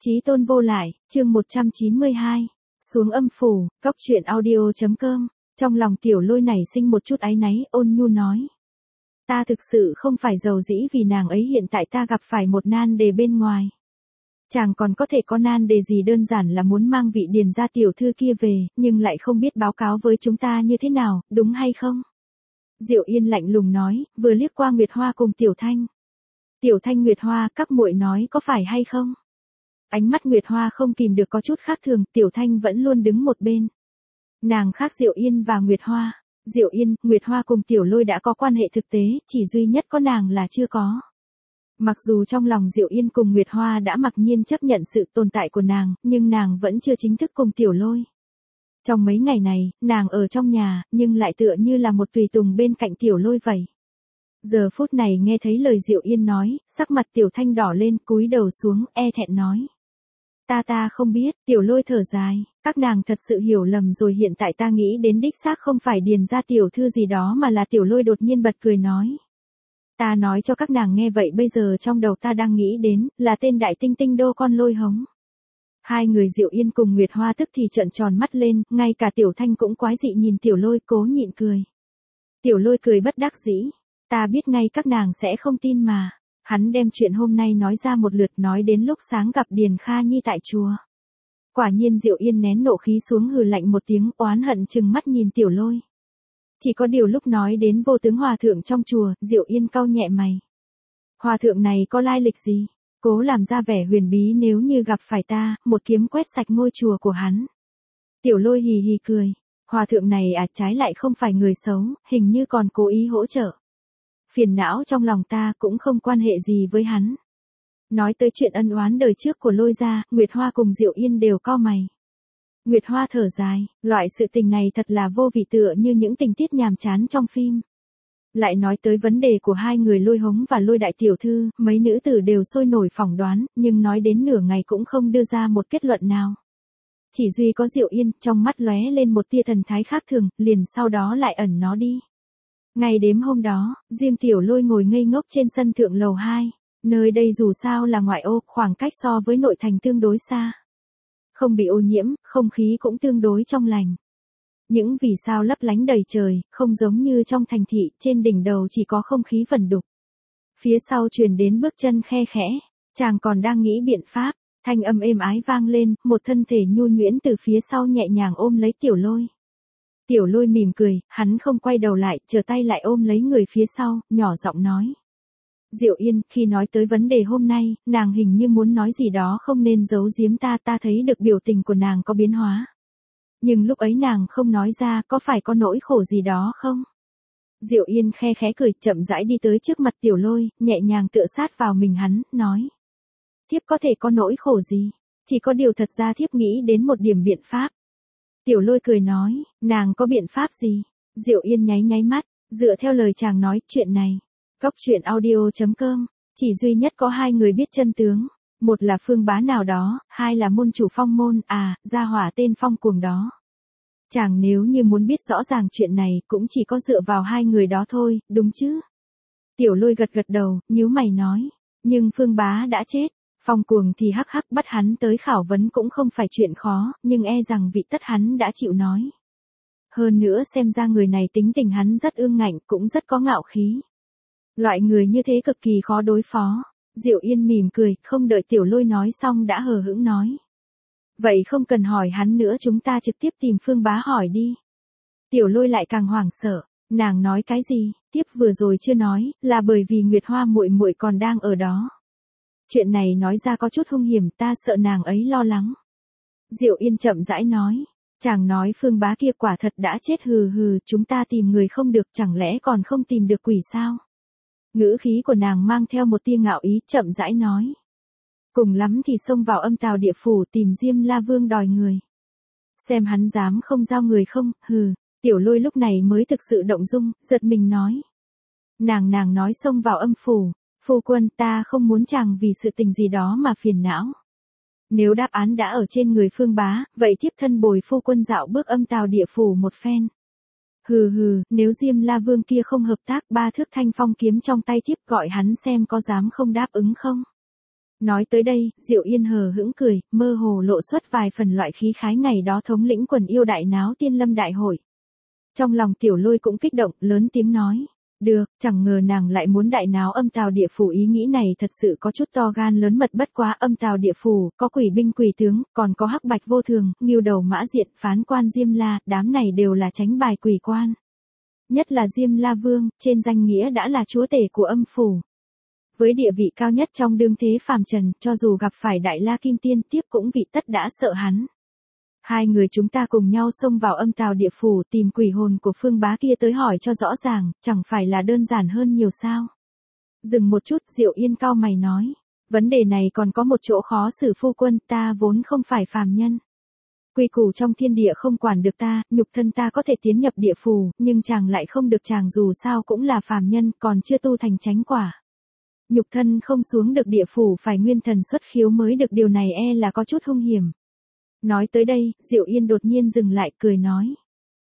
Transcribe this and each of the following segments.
Chí tôn vô lại, chương 192. Xuống âm phủ, cóc truyện audio.com. Trong lòng tiểu lôi nảy sinh một chút áy náy, ôn nhu nói. Ta thực sự không phải giàu dĩ vì nàng ấy hiện tại ta gặp phải một nan đề bên ngoài. Chàng còn có thể có nan đề gì, đơn giản là muốn mang vị điền gia tiểu thư kia về, nhưng lại không biết báo cáo với chúng ta như thế nào, đúng hay không? Diệu Yên lạnh lùng nói, vừa liếc qua Nguyệt Hoa cùng Tiểu Thanh. Tiểu Thanh, Nguyệt Hoa, các muội nói có phải hay không? Ánh mắt Nguyệt Hoa không kìm được có chút khác thường, Tiểu Thanh vẫn luôn đứng một bên. Nàng khác Diệu Yên và Nguyệt Hoa. Diệu Yên, Nguyệt Hoa cùng Tiểu Lôi đã có quan hệ thực tế, chỉ duy nhất có nàng là chưa có. Mặc dù trong lòng Diệu Yên cùng Nguyệt Hoa đã mặc nhiên chấp nhận sự tồn tại của nàng, nhưng nàng vẫn chưa chính thức cùng Tiểu Lôi. Trong mấy ngày này, nàng ở trong nhà, nhưng lại tựa như là một tùy tùng bên cạnh Tiểu Lôi vậy. Giờ phút này nghe thấy lời Diệu Yên nói, sắc mặt Tiểu Thanh đỏ lên, cúi đầu xuống, e thẹn nói. Ta không biết, Tiểu Lôi thở dài, các nàng thật sự hiểu lầm rồi, hiện tại ta nghĩ đến đích xác không phải điền gia tiểu thư gì đó mà là Tiểu Lôi đột nhiên bật cười nói. Ta nói cho các nàng nghe vậy, bây giờ trong đầu ta đang nghĩ đến, là tên đại tinh tinh đô con Lôi hống. Hai người Diệu Yên cùng Nguyệt Hoa tức thì trợn tròn mắt lên, ngay cả Tiểu Thanh cũng quái dị nhìn Tiểu Lôi, cố nhịn cười. Tiểu Lôi cười bất đắc dĩ, ta biết ngay các nàng sẽ không tin mà. Hắn đem chuyện hôm nay nói ra một lượt, nói đến lúc sáng gặp Điền Kha Nhi tại chùa. Quả nhiên Diệu Yên nén nộ khí xuống, hừ lạnh một tiếng, oán hận trừng mắt nhìn Tiểu Lôi. Chỉ có điều lúc nói đến vô tướng hòa thượng trong chùa, Diệu Yên cau nhẹ mày. Hòa thượng này có lai lịch gì? Cố làm ra vẻ huyền bí, nếu như gặp phải ta, một kiếm quét sạch ngôi chùa của hắn. Tiểu Lôi hì hì cười. Hòa thượng này trái lại không phải người xấu, hình như còn cố ý hỗ trợ. Phiền não trong lòng ta cũng không quan hệ gì với hắn. Nói tới chuyện ân oán đời trước của Lôi gia, Nguyệt Hoa cùng Diệu Yên đều cau mày. Nguyệt Hoa thở dài, loại sự tình này thật là vô vị, tựa như những tình tiết nhàm chán trong phim. Lại nói tới vấn đề của hai người Lôi hống và Lôi đại tiểu thư, mấy nữ tử đều sôi nổi phỏng đoán, nhưng nói đến nửa ngày cũng không đưa ra một kết luận nào. Chỉ duy có Diệu Yên, trong mắt lóe lên một tia thần thái khác thường, liền sau đó lại ẩn nó đi. Ngày đêm hôm đó, riêng Tiểu Lôi ngồi ngây ngốc trên sân thượng lầu 2, nơi đây dù sao là ngoại ô, khoảng cách so với nội thành tương đối xa. Không bị ô nhiễm, không khí cũng tương đối trong lành. Những vì sao lấp lánh đầy trời, không giống như trong thành thị, trên đỉnh đầu chỉ có không khí vẩn đục. Phía sau truyền đến bước chân khe khẽ, chàng còn đang nghĩ biện pháp, thanh âm êm ái vang lên, một thân thể nhu nhuyễn từ phía sau nhẹ nhàng ôm lấy Tiểu Lôi. Tiểu Lôi mỉm cười, hắn không quay đầu lại, trở tay lại ôm lấy người phía sau, nhỏ giọng nói. Diệu Yên, khi nói tới vấn đề hôm nay, nàng hình như muốn nói gì đó không nên giấu giếm ta thấy được biểu tình của nàng có biến hóa. Nhưng lúc ấy nàng không nói ra, có phải có nỗi khổ gì đó không? Diệu Yên khe khẽ cười, chậm rãi đi tới trước mặt Tiểu Lôi, nhẹ nhàng tựa sát vào mình hắn, nói. Thiếp có thể có nỗi khổ gì? Chỉ có điều thật ra thiếp nghĩ đến một điểm biện pháp. Tiểu Lôi cười nói, nàng có biện pháp gì? Diệu Yên nháy nháy mắt, dựa theo lời chàng nói, chuyện này. Cóc truyện audio.com, chỉ duy nhất có hai người biết chân tướng. Một là Phương Bá nào đó, hai là môn chủ Phong môn, gia hỏa tên Phong Cuồng đó. Chàng nếu như muốn biết rõ ràng chuyện này, cũng chỉ có dựa vào hai người đó thôi, đúng chứ? Tiểu Lôi gật gật đầu, nhíu mày nói. Nhưng Phương Bá đã chết. Phong Cuồng thì hắc hắc, bắt hắn tới khảo vấn cũng không phải chuyện khó, nhưng e rằng vị tất hắn đã chịu nói. Hơn nữa xem ra người này tính tình hắn rất ương ngạnh, cũng rất có ngạo khí. Loại người như thế cực kỳ khó đối phó. Diệu Yên mỉm cười, không đợi Tiểu Lôi nói xong đã hờ hững nói. Vậy không cần hỏi hắn nữa, chúng ta trực tiếp tìm Phương Bá hỏi đi. Tiểu Lôi lại càng hoảng sợ, nàng nói cái gì, tiếp vừa rồi chưa nói, là bởi vì Nguyệt Hoa muội muội còn đang ở đó. Chuyện này nói ra có chút hung hiểm, ta sợ nàng ấy lo lắng. Diệu Yên chậm rãi nói, chàng nói Phương Bá kia quả thật đã chết, hừ, chúng ta tìm người không được, chẳng lẽ còn không tìm được quỷ sao? Ngữ khí của nàng mang theo một tia ngạo ý, chậm rãi nói. Cùng lắm thì xông vào Âm Tào Địa Phủ tìm Diêm La Vương đòi người. Xem hắn dám không giao người không, hừ. Tiểu Lôi lúc này mới thực sự động dung, giật mình nói. Nàng nói xông vào âm phủ. Phu quân, ta không muốn chàng vì sự tình gì đó mà phiền não. Nếu đáp án đã ở trên người Phương Bá, vậy thiếp thân bồi phu quân dạo bước Âm Tào Địa Phủ một phen. Hừ, nếu Diêm La Vương kia không hợp tác, 3 thước thanh phong kiếm trong tay thiếp, gọi hắn xem có dám không đáp ứng không. Nói tới đây, Diệu Yên hờ hững cười, mơ hồ lộ xuất vài phần loại khí khái ngày đó thống lĩnh quần yêu đại náo Tiên Lâm đại hội. Trong lòng Tiểu Lôi cũng kích động, lớn tiếng nói. Được, chẳng ngờ nàng lại muốn đại náo Âm Tào Địa Phủ, ý nghĩ này thật sự có chút to gan lớn mật, bất quá Âm Tào Địa Phủ, có quỷ binh quỷ tướng, còn có Hắc Bạch Vô Thường, Ngưu Đầu Mã Diện, Phán Quan Diêm La, đám này đều là tránh bài quỷ quan. Nhất là Diêm La Vương, trên danh nghĩa đã là chúa tể của âm phủ. Với địa vị cao nhất trong đương thế phàm trần, cho dù gặp phải Đại La Kim Tiên tiếp cũng vị tất đã sợ hắn. Hai người chúng ta cùng nhau xông vào Âm Tào Địa Phủ tìm quỷ hồn của Phương Bá kia tới hỏi cho rõ ràng, chẳng phải là đơn giản hơn nhiều sao. Dừng một chút, Diệu Yên cau mày nói. Vấn đề này còn có một chỗ khó xử phu quân, ta vốn không phải phàm nhân. Quy củ trong thiên địa không quản được ta, nhục thân ta có thể tiến nhập địa phủ, nhưng chàng lại không được, chàng dù sao cũng là phàm nhân, còn chưa tu thành chánh quả. Nhục thân không xuống được địa phủ phải nguyên thần xuất khiếu mới được, điều này e là có chút hung hiểm. Nói tới đây, Diệu Yên đột nhiên dừng lại, cười nói.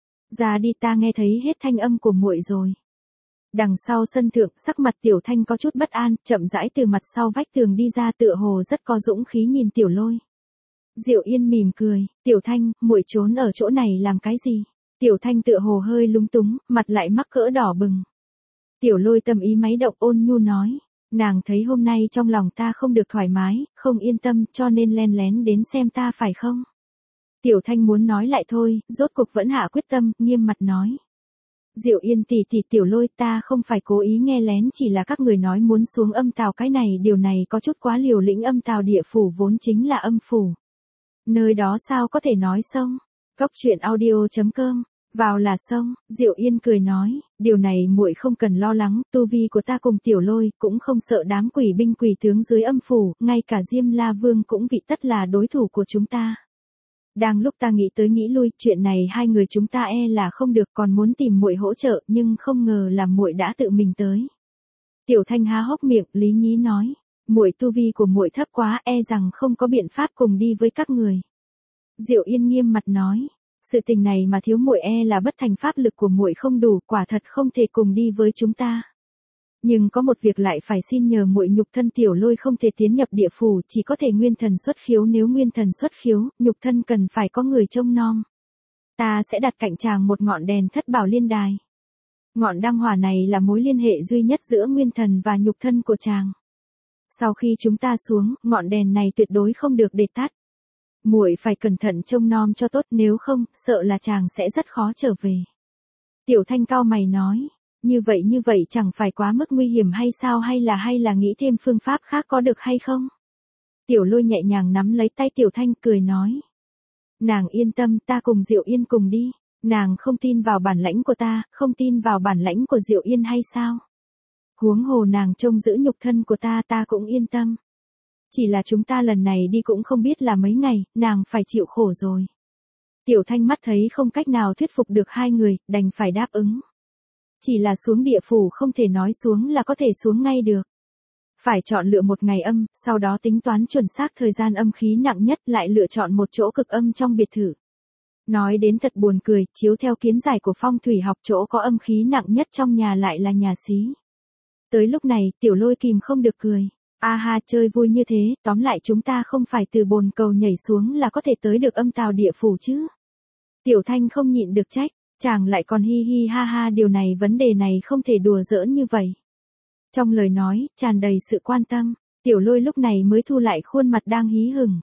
Ra đi, ta nghe thấy hết thanh âm của muội rồi. Đằng sau sân thượng, sắc mặt Tiểu Thanh có chút bất an, chậm rãi từ mặt sau vách tường đi ra, tựa hồ rất có dũng khí nhìn Tiểu Lôi. Diệu Yên mỉm cười, Tiểu Thanh, muội trốn ở chỗ này làm cái gì? Tiểu Thanh tựa hồ hơi lúng túng, mặt lại mắc cỡ đỏ bừng. Tiểu Lôi tâm ý máy động, ôn nhu nói. Nàng thấy hôm nay trong lòng ta không được thoải mái, không yên tâm, cho nên len lén đến xem ta phải không? Tiểu Thanh muốn nói lại thôi, rốt cuộc vẫn hạ quyết tâm, nghiêm mặt nói. Diệu Yên tỷ tỷ, Tiểu Lôi, ta không phải cố ý nghe lén, chỉ là các người nói muốn xuống Âm Tào, cái này điều này có chút quá liều lĩnh, Âm Tào Địa Phủ vốn chính là âm phủ. Nơi đó sao có thể nói xông? Góc truyện audio.com, vào là xông. Diệu Yên cười nói, điều này muội không cần lo lắng, tu vi của ta cùng Tiểu Lôi cũng không sợ đám quỷ binh quỷ tướng dưới âm phủ, ngay cả Diêm La Vương cũng vị tất là đối thủ của chúng ta. Đang lúc ta nghĩ tới nghĩ lui, chuyện này hai người chúng ta e là không được, còn muốn tìm muội hỗ trợ, nhưng không ngờ là muội đã tự mình tới. Tiểu Thanh há hốc miệng, lý nhí nói. Muội tu vi của muội thấp quá, e rằng không có biện pháp cùng đi với các người. Diệu Yên nghiêm mặt nói, sự tình này mà thiếu muội e là bất thành, pháp lực của muội không đủ, quả thật không thể cùng đi với chúng ta. Nhưng có một việc lại phải xin nhờ muội, nhục thân Tiểu Lôi không thể tiến nhập địa phủ, chỉ có thể nguyên thần xuất khiếu, nếu nguyên thần xuất khiếu, nhục thân cần phải có người trông nom. Ta sẽ đặt cạnh chàng một ngọn đèn Thất Bảo Liên Đài. Ngọn đăng hỏa này là mối liên hệ duy nhất giữa nguyên thần và nhục thân của chàng. Sau khi chúng ta xuống, ngọn đèn này tuyệt đối không được để tắt. Muội phải cẩn thận trông nom cho tốt, nếu không, sợ là chàng sẽ rất khó trở về. Tiểu Thanh cau mày nói, như vậy chẳng phải quá mức nguy hiểm hay sao, hay là nghĩ thêm phương pháp khác có được hay không? Tiểu Lôi nhẹ nhàng nắm lấy tay Tiểu Thanh, cười nói. Nàng yên tâm, ta cùng Diệu Yên cùng đi. Nàng không tin vào bản lãnh của ta, không tin vào bản lãnh của Diệu Yên hay sao? Huống hồ nàng trông giữ nhục thân của ta, ta cũng yên tâm. Chỉ là chúng ta lần này đi cũng không biết là mấy ngày, nàng phải chịu khổ rồi. Tiểu Thanh mắt thấy không cách nào thuyết phục được hai người, đành phải đáp ứng. Chỉ là xuống địa phủ không thể nói xuống là có thể xuống ngay được. Phải chọn lựa một ngày âm, sau đó tính toán chuẩn xác thời gian âm khí nặng nhất, lại lựa chọn một chỗ cực âm trong biệt thự. Nói đến thật buồn cười, chiếu theo kiến giải của phong thủy học, chỗ có âm khí nặng nhất trong nhà lại là nhà xí. Tới lúc này, Tiểu Lôi kìm không được cười. A ha, chơi vui như thế, tóm lại chúng ta không phải từ bồn cầu nhảy xuống là có thể tới được Âm Tào Địa Phủ chứ. Tiểu Thanh không nhịn được trách, chàng lại còn hi hi ha ha, điều này vấn đề này không thể đùa giỡn như vậy. Trong lời nói, tràn đầy sự quan tâm, Tiểu Lôi lúc này mới thu lại khuôn mặt đang hí hửng.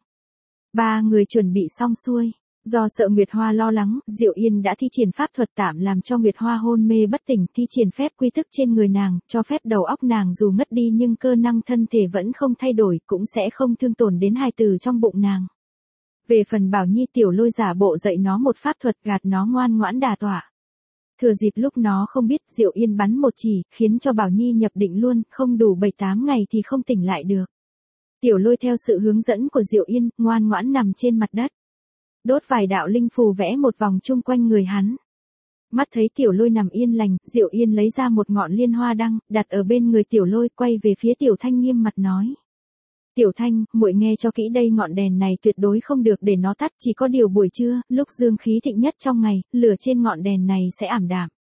Ba người chuẩn bị xong xuôi. Do sợ Nguyệt Hoa lo lắng, Diệu Yên đã thi triển pháp thuật tạm làm cho Nguyệt Hoa hôn mê bất tỉnh, thi triển phép quy thức trên người nàng, cho phép đầu óc nàng dù ngất đi nhưng cơ năng thân thể vẫn không thay đổi, cũng sẽ không thương tổn đến hài tử trong bụng nàng. Về phần Bảo Nhi, Tiểu Lôi giả bộ dạy nó một pháp thuật gạt nó ngoan ngoãn đà tọa. Thừa dịp lúc nó không biết, Diệu Yên bắn một chỉ, khiến cho Bảo Nhi nhập định luôn, không đủ 7-8 ngày thì không tỉnh lại được. Tiểu Lôi theo sự hướng dẫn của Diệu Yên, ngoan ngoãn nằm trên mặt đất. Đốt vài đạo linh phù vẽ một vòng chung quanh người hắn. Mắt thấy Tiểu Lôi nằm yên lành, Diệu Yên lấy ra một ngọn liên hoa đăng, đặt ở bên người Tiểu Lôi, quay về phía Tiểu Thanh nghiêm mặt nói. Tiểu Thanh, muội nghe cho kỹ đây, ngọn đèn này tuyệt đối không được để nó tắt, chỉ có điều buổi trưa, lúc dương khí thịnh nhất trong ngày, lửa trên ngọn đèn này sẽ ảm đạm.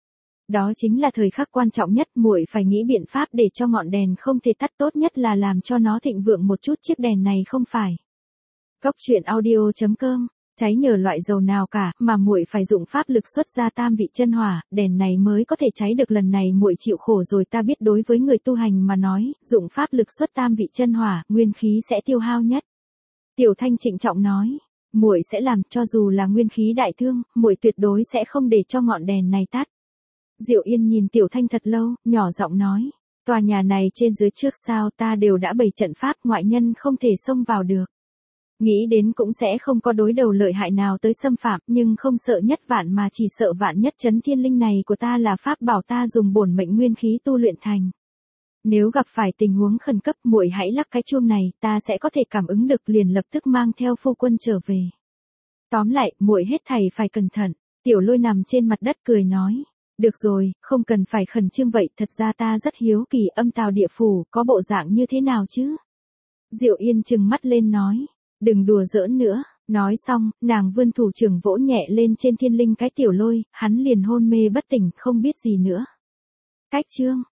Đó chính là thời khắc quan trọng nhất, muội phải nghĩ biện pháp để cho ngọn đèn không thể tắt, tốt nhất là làm cho nó thịnh vượng một chút, chiếc đèn này không phải. Góc truyện audio.com, cháy nhờ loại dầu nào cả, mà muội phải dụng pháp lực xuất ra tam vị chân hỏa, đèn này mới có thể cháy được. Lần này muội chịu khổ rồi, ta biết đối với người tu hành mà nói, dụng pháp lực xuất tam vị chân hỏa, nguyên khí sẽ tiêu hao nhất. Tiểu Thanh trịnh trọng nói, muội sẽ làm, cho dù là nguyên khí đại thương, muội tuyệt đối sẽ không để cho ngọn đèn này tắt. Diệu Yên nhìn Tiểu Thanh thật lâu, nhỏ giọng nói, tòa nhà này trên dưới trước sau ta đều đã bày trận pháp, ngoại nhân không thể xông vào được. Nghĩ đến cũng sẽ không có đối đầu lợi hại nào tới xâm phạm, nhưng không sợ nhất vạn mà chỉ sợ vạn nhất. Chấn thiên linh này của ta là pháp bảo ta dùng bổn mệnh nguyên khí tu luyện thành. Nếu gặp phải tình huống khẩn cấp, muội hãy lắc cái chuông này, ta sẽ có thể cảm ứng được, liền lập tức mang theo phu quân trở về. Tóm lại, muội hết thảy phải cẩn thận. Tiểu Lôi nằm trên mặt đất cười nói, được rồi, không cần phải khẩn trương vậy, thật ra ta rất hiếu kỳ Âm Tào địa phủ có bộ dạng như thế nào chứ. Diệu Yên trừng mắt lên nói, đừng đùa giỡn nữa. Nói xong, nàng vươn thủ trưởng vỗ nhẹ lên trên thiên linh cái Tiểu Lôi, hắn liền hôn mê bất tỉnh, không biết gì nữa. Cách chương